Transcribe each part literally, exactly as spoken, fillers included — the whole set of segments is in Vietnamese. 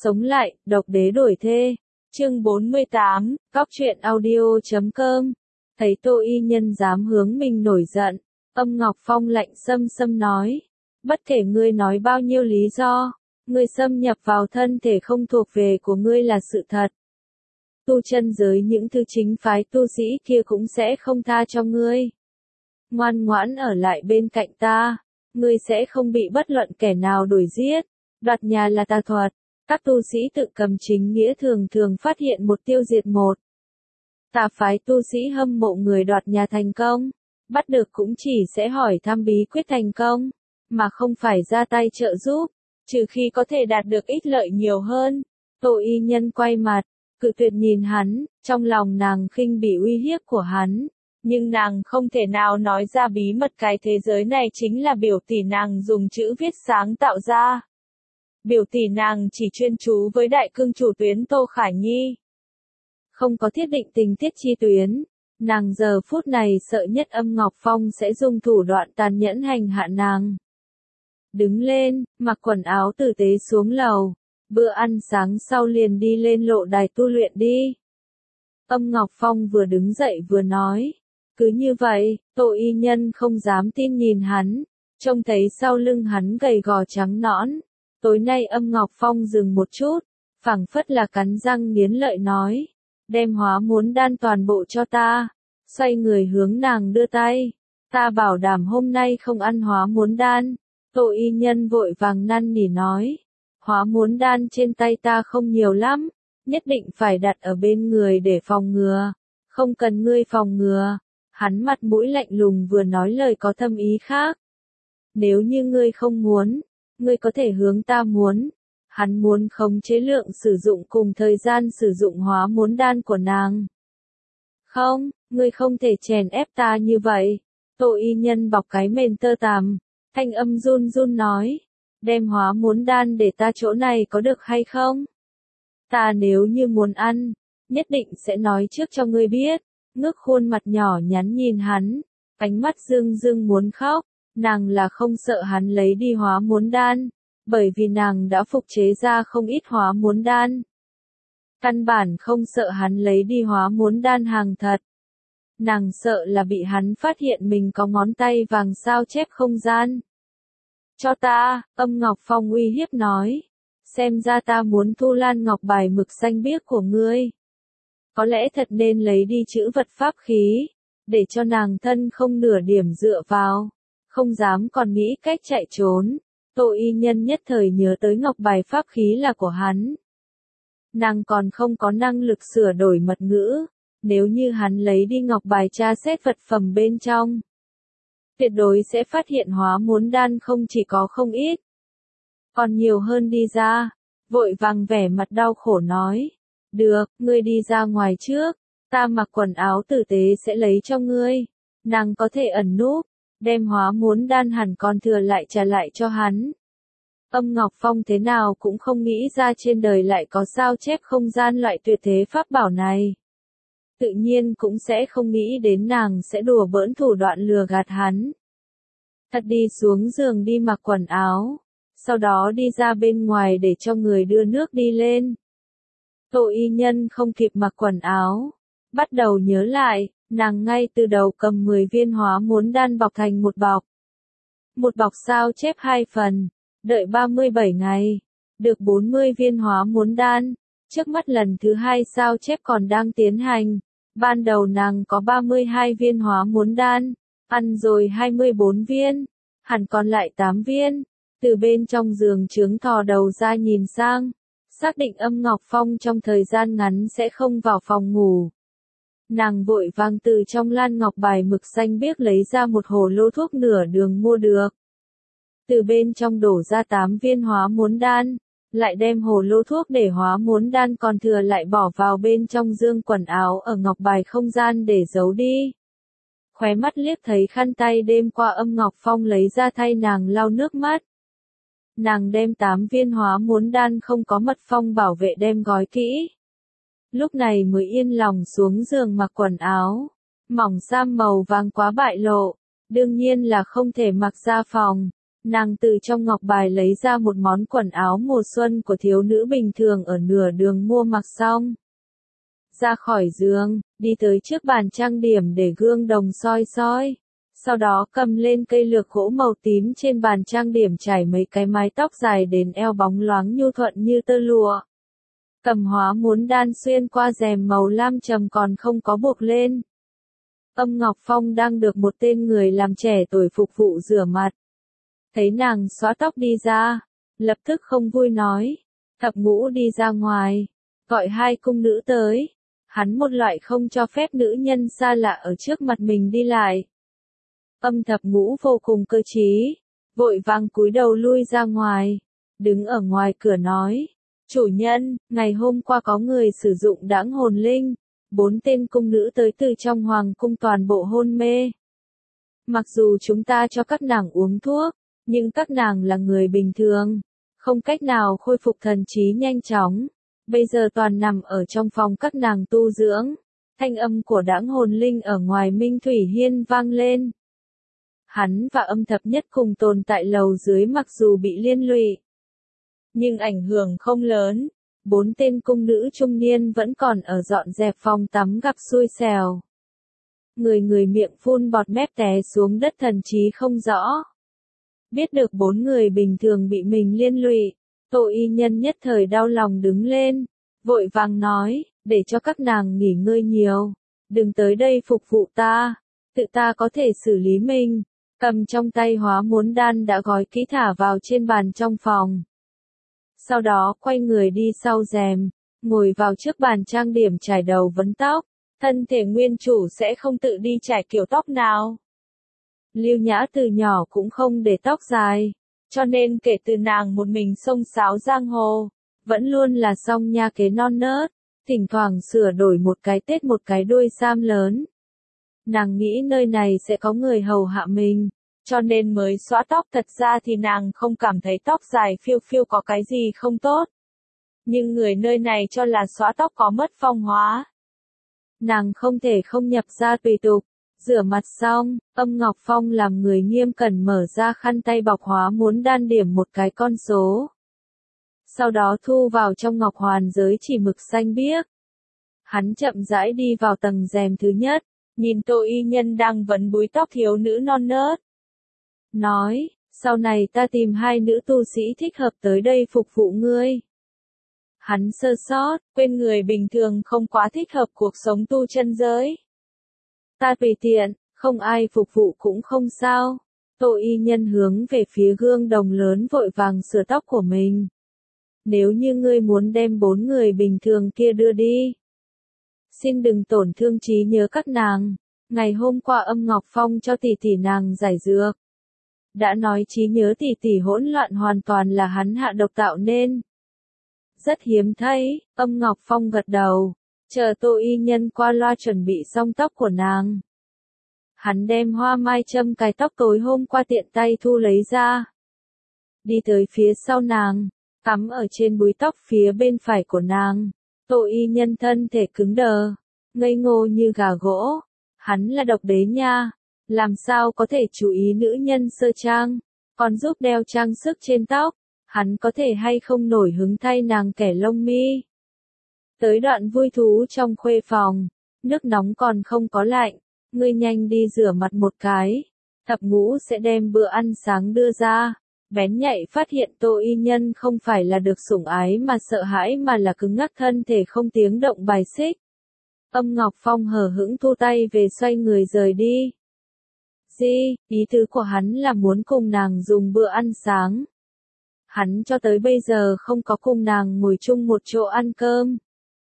Sống lại, độc đế đổi thê. Chương bốn mươi tám, Cóc truyện audio chấm com. Thấy Tô Y Nhân dám hướng mình nổi giận, Âm Ngọc Phong lạnh xâm xâm nói. Bất kể ngươi nói bao nhiêu lý do, ngươi xâm nhập vào thân thể không thuộc về của ngươi là sự thật. Tu chân giới những thứ chính phái tu sĩ kia cũng sẽ không tha cho ngươi. Ngoan ngoãn ở lại bên cạnh ta, ngươi sẽ không bị bất luận kẻ nào đuổi giết. Đoạt nhà là tà thuật, các tu sĩ tự cầm chính nghĩa thường thường phát hiện một tiêu diệt một. Tà phái tu sĩ hâm mộ người đoạt nhà thành công, bắt được cũng chỉ sẽ hỏi thăm bí quyết thành công, mà không phải ra tay trợ giúp, trừ khi có thể đạt được ích lợi nhiều hơn. Tô Y Nhân quay mặt, cự tuyệt nhìn hắn, trong lòng nàng khinh bỉ uy hiếp của hắn, nhưng nàng không thể nào nói ra bí mật cái thế giới này chính là biểu tỷ nàng dùng chữ viết sáng tạo ra. Biểu tỷ nàng chỉ chuyên chú với đại cương chủ tuyến Tô Khải Nhi, không có thiết định tình tiết chi tuyến. Nàng giờ phút này sợ nhất Âm Ngọc Phong sẽ dùng thủ đoạn tàn nhẫn hành hạ nàng. Đứng lên, mặc quần áo tử tế xuống lầu, bữa ăn sáng sau liền đi lên lộ đài tu luyện đi. Âm Ngọc Phong vừa đứng dậy vừa nói. Cứ như vậy, Tô Y Nhân không dám tin nhìn hắn, trông thấy sau lưng hắn gầy gò trắng nõn. Tối nay Âm Ngọc Phong dừng một chút, phảng phất là cắn răng nghiến lợi nói. Đem hóa muốn đan toàn bộ cho ta. Xoay người hướng nàng đưa tay. Ta bảo đảm hôm nay không ăn hóa muốn đan. Tô Y Nhân vội vàng năn nỉ nói. Hóa muốn đan trên tay ta không nhiều lắm, nhất định phải đặt ở bên người để phòng ngừa. Không cần ngươi phòng ngừa. Hắn mặt mũi lạnh lùng vừa nói lời có thâm ý khác. Nếu như ngươi không muốn, ngươi có thể hướng ta muốn. Hắn muốn khống chế lượng sử dụng cùng thời gian sử dụng hóa muốn đan của nàng. Không, ngươi không thể chèn ép ta như vậy. Tô Y Nhân bọc cái mền tơ tằm, thanh âm run run nói. Đem hóa muốn đan để ta chỗ này có được hay không? Ta nếu như muốn ăn, nhất định sẽ nói trước cho ngươi biết. Ngước khuôn mặt nhỏ nhắn nhìn hắn, ánh mắt rưng rưng muốn khóc. Nàng là không sợ hắn lấy đi hóa muốn đan, bởi vì nàng đã phục chế ra không ít hóa muốn đan. Căn bản không sợ hắn lấy đi hóa muốn đan hàng thật. Nàng sợ là bị hắn phát hiện mình có ngón tay vàng sao chép không gian. Cho ta, Âm Ngọc Phong uy hiếp nói. Xem ra ta muốn thu lan ngọc bài mực xanh biếc của ngươi. Có lẽ thật nên lấy đi chữ vật pháp khí, để cho nàng thân không nửa điểm dựa vào, không dám còn nghĩ cách chạy trốn. Tô Y Nhân nhất thời nhớ tới ngọc bài pháp khí là của hắn. Nàng còn không có năng lực sửa đổi mật ngữ, nếu như hắn lấy đi ngọc bài tra xét vật phẩm bên trong, tuyệt đối sẽ phát hiện hóa muốn đan không chỉ có không ít, còn nhiều hơn đi ra. Vội vàng vẻ mặt đau khổ nói. Được, ngươi đi ra ngoài trước, ta mặc quần áo tử tế sẽ lấy cho ngươi. Nàng có thể ẩn núp, đem hóa muốn đan hẳn còn thừa lại trả lại cho hắn. Âm Ngọc Phong thế nào cũng không nghĩ ra trên đời lại có sao chép không gian loại tuyệt thế pháp bảo này. Tự nhiên cũng sẽ không nghĩ đến nàng sẽ đùa bỡn thủ đoạn lừa gạt hắn. Thật đi xuống giường đi mặc quần áo, sau đó đi ra bên ngoài để cho người đưa nước đi lên. Tô Y Nhân không kịp mặc quần áo, bắt đầu nhớ lại, nàng ngay từ đầu cầm mười viên hóa muốn đan bọc thành một bọc. Một bọc sao chép hai phần, đợi ba mươi bảy ngày, được bốn mươi viên hóa muốn đan. Trước mắt lần thứ hai sao chép còn đang tiến hành, ban đầu nàng có ba mươi hai viên hóa muốn đan, ăn rồi hai mươi bốn viên, hẳn còn lại tám viên. Từ bên trong giường trướng thò đầu ra nhìn sang, xác định Âm Ngọc Phong trong thời gian ngắn sẽ không vào phòng ngủ. Nàng vội vàng từ trong lan ngọc bài mực xanh biếc lấy ra một hồ lô thuốc nửa đường mua được. Từ bên trong đổ ra tám viên hóa muốn đan, lại đem hồ lô thuốc để hóa muốn đan còn thừa lại bỏ vào bên trong dương quần áo ở ngọc bài không gian để giấu đi. Khóe mắt liếc thấy khăn tay đêm qua Âm Ngọc Phong lấy ra thay nàng lau nước mắt. Nàng đem tám viên hóa muốn đan không có mật phong bảo vệ đem gói kỹ. Lúc này mới yên lòng xuống giường mặc quần áo. Mỏng sam màu vàng quá bại lộ, đương nhiên là không thể mặc ra phòng. Nàng từ trong ngọc bài lấy ra một món quần áo mùa xuân của thiếu nữ bình thường ở nửa đường mua mặc xong. Ra khỏi giường, đi tới trước bàn trang điểm để gương đồng soi soi. Sau đó cầm lên cây lược gỗ màu tím trên bàn trang điểm trải mấy cái mái tóc dài đến eo bóng loáng nhu thuận như tơ lụa. Cầm hóa muốn đan xuyên qua rèm màu lam trầm còn không có buộc lên. Âm Ngọc Phong đang được một tên người làm trẻ tuổi phục vụ rửa mặt. Thấy nàng xóa tóc đi ra, lập tức không vui nói, Thập Ngũ đi ra ngoài, gọi hai cung nữ tới. Hắn một loại không cho phép nữ nhân xa lạ ở trước mặt mình đi lại. Âm Thập Ngũ vô cùng cơ trí, vội vàng cúi đầu lui ra ngoài, đứng ở ngoài cửa nói, chủ nhân, ngày hôm qua có người sử dụng đãng hồn linh, bốn tên cung nữ tới từ trong hoàng cung toàn bộ hôn mê. Mặc dù chúng ta cho các nàng uống thuốc, nhưng các nàng là người bình thường, không cách nào khôi phục thần trí nhanh chóng, bây giờ toàn nằm ở trong phòng các nàng tu dưỡng. Thanh âm của đãng hồn linh ở ngoài Minh Thủy Hiên vang lên. Hắn và Âm Thập Nhất cùng tồn tại lầu dưới mặc dù bị liên lụy, nhưng ảnh hưởng không lớn. Bốn tên cung nữ trung niên vẫn còn ở dọn dẹp phòng tắm gặp xui xẻo. Người người miệng phun bọt mép té xuống đất thần trí không rõ. Biết được bốn người bình thường bị mình liên lụy, Tô Y Nhân nhất thời đau lòng đứng lên, vội vàng nói, để cho các nàng nghỉ ngơi nhiều, đừng tới đây phục vụ ta, tự ta có thể xử lý mình. Cầm trong tay hóa muốn đan đã gói kỹ thả vào trên bàn trong phòng. Sau đó quay người đi sau rèm, ngồi vào trước bàn trang điểm chải đầu vấn tóc. Thân thể nguyên chủ sẽ không tự đi chải kiểu tóc nào. Lưu Nhã từ nhỏ cũng không để tóc dài, cho nên kể từ nàng một mình xông xáo giang hồ, vẫn luôn là song nha kế non nớt, thỉnh thoảng sửa đổi một cái tết một cái đuôi sam lớn. Nàng nghĩ nơi này sẽ có người hầu hạ mình, cho nên mới xóa tóc. Thật ra thì nàng không cảm thấy tóc dài phiêu phiêu có cái gì không tốt. Nhưng người nơi này cho là xóa tóc có mất phong hóa. Nàng không thể không nhập ra tùy tục. Rửa mặt xong, Âm Ngọc Phong làm người nghiêm cẩn mở ra khăn tay bọc hóa muốn đan điểm một cái con số. Sau đó thu vào trong ngọc hoàn giới chỉ mực xanh biếc. Hắn chậm rãi đi vào tầng rèm thứ nhất, nhìn Tô Y Nhân đang vấn búi tóc thiếu nữ non nớt. Nói, sau này ta tìm hai nữ tu sĩ thích hợp tới đây phục vụ ngươi. Hắn sơ sót, quên người bình thường không quá thích hợp cuộc sống tu chân giới. Ta tùy tiện, không ai phục vụ cũng không sao. Tô Y Nhân hướng về phía gương đồng lớn vội vàng sửa tóc của mình. Nếu như ngươi muốn đem bốn người bình thường kia đưa đi, xin đừng tổn thương trí nhớ các nàng. Ngày hôm qua Âm Ngọc Phong cho tỷ tỷ nàng giải dược. Đã nói trí nhớ tỷ tỷ hỗn loạn hoàn toàn là hắn hạ độc tạo nên. Rất hiếm thấy, Âm Ngọc Phong gật đầu, chờ Tô Y Nhân qua loa chuẩn bị xong tóc của nàng. Hắn đem hoa mai châm cài tóc tối hôm qua tiện tay thu lấy ra. Đi tới phía sau nàng, cắm ở trên búi tóc phía bên phải của nàng. Tô Y Nhân thân thể cứng đờ, ngây ngô như gà gỗ. Hắn là độc đế nha, làm sao có thể chú ý nữ nhân sơ trang, còn giúp đeo trang sức trên tóc. Hắn có thể hay không nổi hứng thay nàng kẻ lông mi. Tới đoạn vui thú trong khuê phòng, nước nóng còn không có lạnh, ngươi nhanh đi rửa mặt một cái, Thập Ngũ sẽ đem bữa ăn sáng đưa ra. Bén nhạy phát hiện Tô Y Nhân không phải là được sủng ái mà sợ hãi mà là cứng ngắc thân thể không tiếng động bài xích. Âm Ngọc Phong hờ hững thu tay về xoay người rời đi. Di, ý tứ của hắn là muốn cùng nàng dùng bữa ăn sáng. Hắn cho tới bây giờ không có cùng nàng ngồi chung một chỗ ăn cơm.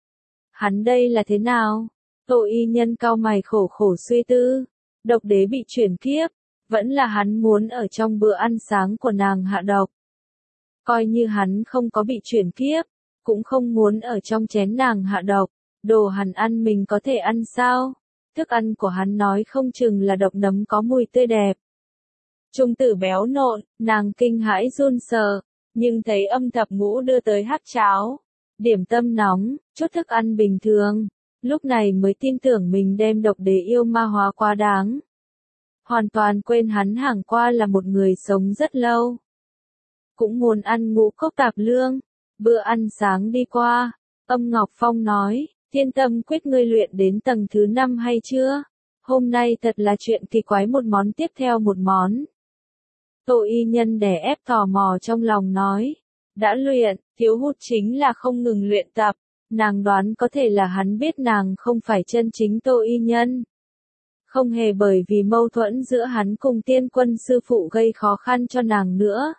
Hắn đây là thế nào? Tô Y Nhân cau mày khổ khổ suy tư. Độc đế bị chuyển kiếp, vẫn là hắn muốn ở trong bữa ăn sáng của nàng hạ độc. Coi như hắn không có bị chuyển kiếp, cũng không muốn ở trong chén nàng hạ độc. Đồ hắn ăn mình có thể ăn sao? Thức ăn của hắn nói không chừng là độc nấm có mùi tươi đẹp. Trung tử béo nộn, nàng kinh hãi run sợ, nhưng thấy Âm Thập Ngũ đưa tới hắc cháo, điểm tâm nóng, chút thức ăn bình thường, lúc này mới tin tưởng mình đem độc đế yêu ma hóa quá đáng. hoàn toàn quên hắn hàng qua là một người sống rất lâu. Cũng muốn ăn ngũ cốc tạp lương. Bữa ăn sáng đi qua, Âm Ngọc Phong nói, Thiên Tâm Quyết ngươi luyện đến tầng thứ năm hay chưa? Hôm nay thật là chuyện kỳ quái, một món tiếp theo một món. Tô Y Nhân đè ép tò mò trong lòng nói, đã luyện, thiếu hụt chính là không ngừng luyện tập. Nàng đoán có thể là hắn biết nàng không phải chân chính Tô Y Nhân. Không hề bởi vì mâu thuẫn giữa hắn cùng Tiên Quân sư phụ gây khó khăn cho nàng nữa.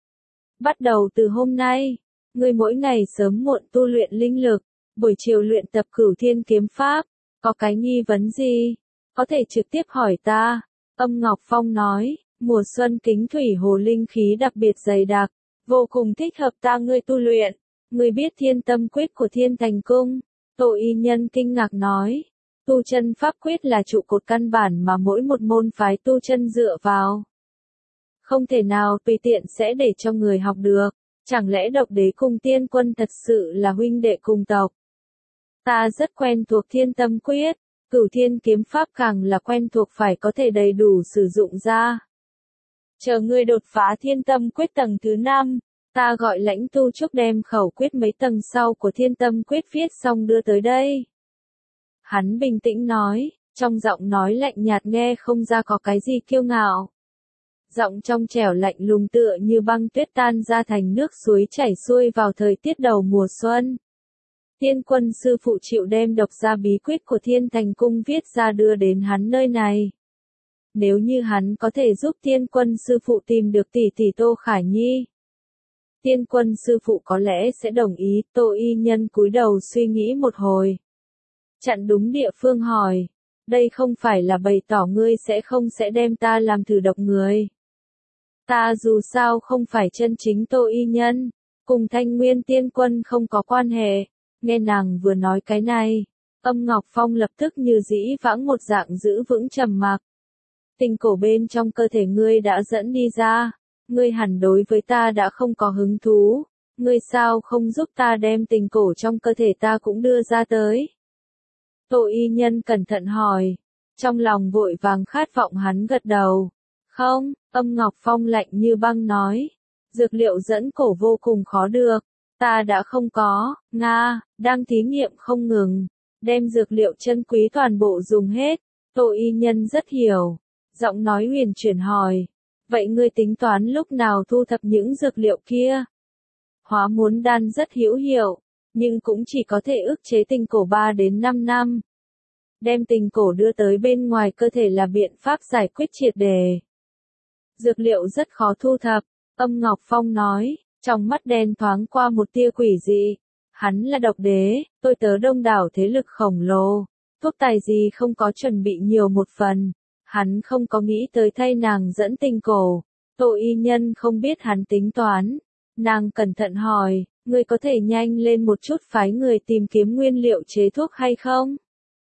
Bắt đầu từ hôm nay, ngươi mỗi ngày sớm muộn tu luyện linh lực, buổi chiều luyện tập Cửu Thiên kiếm pháp, có cái nghi vấn gì, có thể trực tiếp hỏi ta. Âm Ngọc Phong nói, mùa xuân Kính Thủy Hồ linh khí đặc biệt dày đặc, vô cùng thích hợp ta ngươi tu luyện. Ngươi biết Thiên Tâm Quyết của Thiên Thành Cung? Tô Y Nhân kinh ngạc nói, tu chân pháp quyết là trụ cột căn bản mà mỗi một môn phái tu chân dựa vào. Không thể nào tùy tiện sẽ để cho người học được, chẳng lẽ Độc Đế cùng Tiên Quân thật sự là huynh đệ cùng tộc? Ta rất quen thuộc Thiên Tâm Quyết, Cửu Thiên kiếm pháp càng là quen thuộc, phải có thể đầy đủ sử dụng ra. Chờ ngươi đột phá Thiên Tâm Quyết tầng thứ năm, ta gọi Lãnh Tu Trúc đem khẩu quyết mấy tầng sau của Thiên Tâm Quyết viết xong đưa tới đây. Hắn bình tĩnh nói, trong giọng nói lạnh nhạt nghe không ra có cái gì kiêu ngạo. Giọng trong trẻo lạnh lùng tựa như băng tuyết tan ra thành nước suối chảy xuôi vào thời tiết đầu mùa xuân. Tiên Quân sư phụ chịu đem độc ra bí quyết của Thiên Thành Cung viết ra đưa đến hắn nơi này. Nếu như hắn có thể giúp Tiên Quân sư phụ tìm được tỷ tỷ Tô Khả Nhi, Tiên Quân sư phụ có lẽ sẽ đồng ý. Tô Y Nhân cúi đầu suy nghĩ một hồi, chặn đúng địa phương hỏi, đây không phải là bày tỏ ngươi sẽ không sẽ đem ta làm thử độc người. Ta dù sao không phải chân chính Tô Y Nhân, cùng Thanh Nguyên Tiên Quân không có quan hệ. Nghe nàng vừa nói cái này, Âm Ngọc Phong lập tức như dĩ vãng một dạng giữ vững trầm mặc. Tình cổ bên trong cơ thể ngươi đã dẫn đi ra, ngươi hẳn đối với ta đã không có hứng thú, ngươi sao không giúp ta đem tình cổ trong cơ thể ta cũng đưa ra tới? Tô Y Nhân cẩn thận hỏi, trong lòng vội vàng khát vọng hắn gật đầu. Không, Âm Ngọc Phong lạnh như băng nói, dược liệu dẫn cổ vô cùng khó được, ta đã không có, Nga, đang thí nghiệm không ngừng, đem dược liệu chân quý toàn bộ dùng hết. Tô Y Nhân rất hiểu, giọng nói huyền chuyển hỏi, vậy ngươi tính toán lúc nào thu thập những dược liệu kia? Hóa muốn đan rất hữu hiệu, nhưng cũng chỉ có thể ức chế tình cổ ba đến năm năm. Đem tình cổ đưa tới bên ngoài cơ thể là biện pháp giải quyết triệt đề. Dược liệu rất khó thu thập, Âm Ngọc Phong nói, trong mắt đen thoáng qua một tia quỷ dị. Hắn là Độc Đế, tôi tớ đông đảo thế lực khổng lồ, thuốc tài gì không có chuẩn bị nhiều một phần. Hắn không có nghĩ tới thay nàng dẫn tình cổ. Tô Y Nhân không biết hắn tính toán. Nàng cẩn thận hỏi, ngươi có thể nhanh lên một chút phái người tìm kiếm nguyên liệu chế thuốc hay không?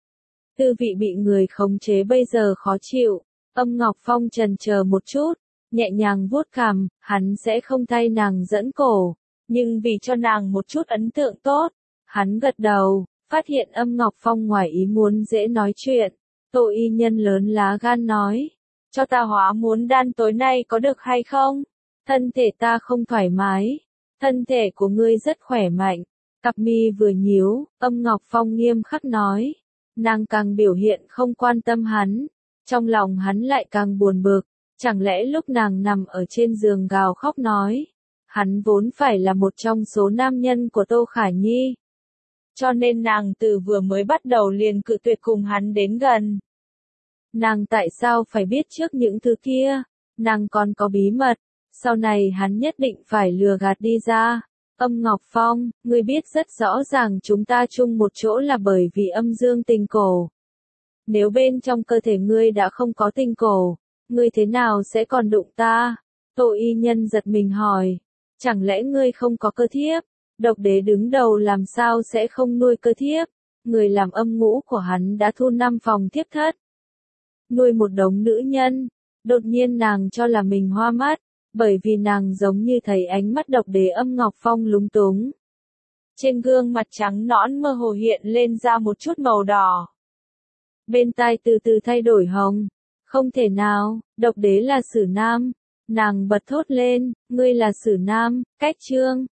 Tư vị bị người khống chế bây giờ khó chịu. Âm Ngọc Phong chần chờ một chút, nhẹ nhàng vuốt cằm, hắn sẽ không thay nàng dẫn cổ, nhưng vì cho nàng một chút ấn tượng tốt, hắn gật đầu, phát hiện Âm Ngọc Phong ngoài ý muốn dễ nói chuyện. Tô Y Nhân lớn lá gan nói, cho ta hóa muốn đan tối nay có được hay không? Thân thể ta không thoải mái, thân thể của ngươi rất khỏe mạnh. Cặp mi vừa nhíu, Âm Ngọc Phong nghiêm khắc nói, nàng càng biểu hiện không quan tâm hắn, trong lòng hắn lại càng buồn bực. Chẳng lẽ lúc nàng nằm ở trên giường gào khóc nói, hắn vốn phải là một trong số nam nhân của Tô Khả Nhi. Cho nên nàng từ vừa mới bắt đầu liền cự tuyệt cùng hắn đến gần. Nàng tại sao phải biết trước những thứ kia? Nàng còn có bí mật, sau này hắn nhất định phải lừa gạt đi ra. Âm Ngọc Phong, ngươi biết rất rõ ràng chúng ta chung một chỗ là bởi vì âm dương tình cổ. Nếu bên trong cơ thể ngươi đã không có tình cổ, ngươi thế nào sẽ còn đụng ta? Tô Y Nhân giật mình hỏi, chẳng lẽ ngươi không có cơ thiếp? Độc Đế đứng đầu làm sao sẽ không nuôi cơ thiếp? Người làm âm ngũ của hắn đã thu năm phòng thiếp thất. Nuôi một đống nữ nhân, đột nhiên nàng cho là mình hoa mắt, bởi vì nàng giống như thấy ánh mắt Độc Đế. Âm Ngọc Phong lúng túng. Trên gương mặt trắng nõn mơ hồ hiện lên ra một chút màu đỏ. Bên tai từ từ thay đổi hồng. Không thể nào, độc đế là Sử Nam. Nàng bật thốt lên, ngươi là Sử Nam, cách trương.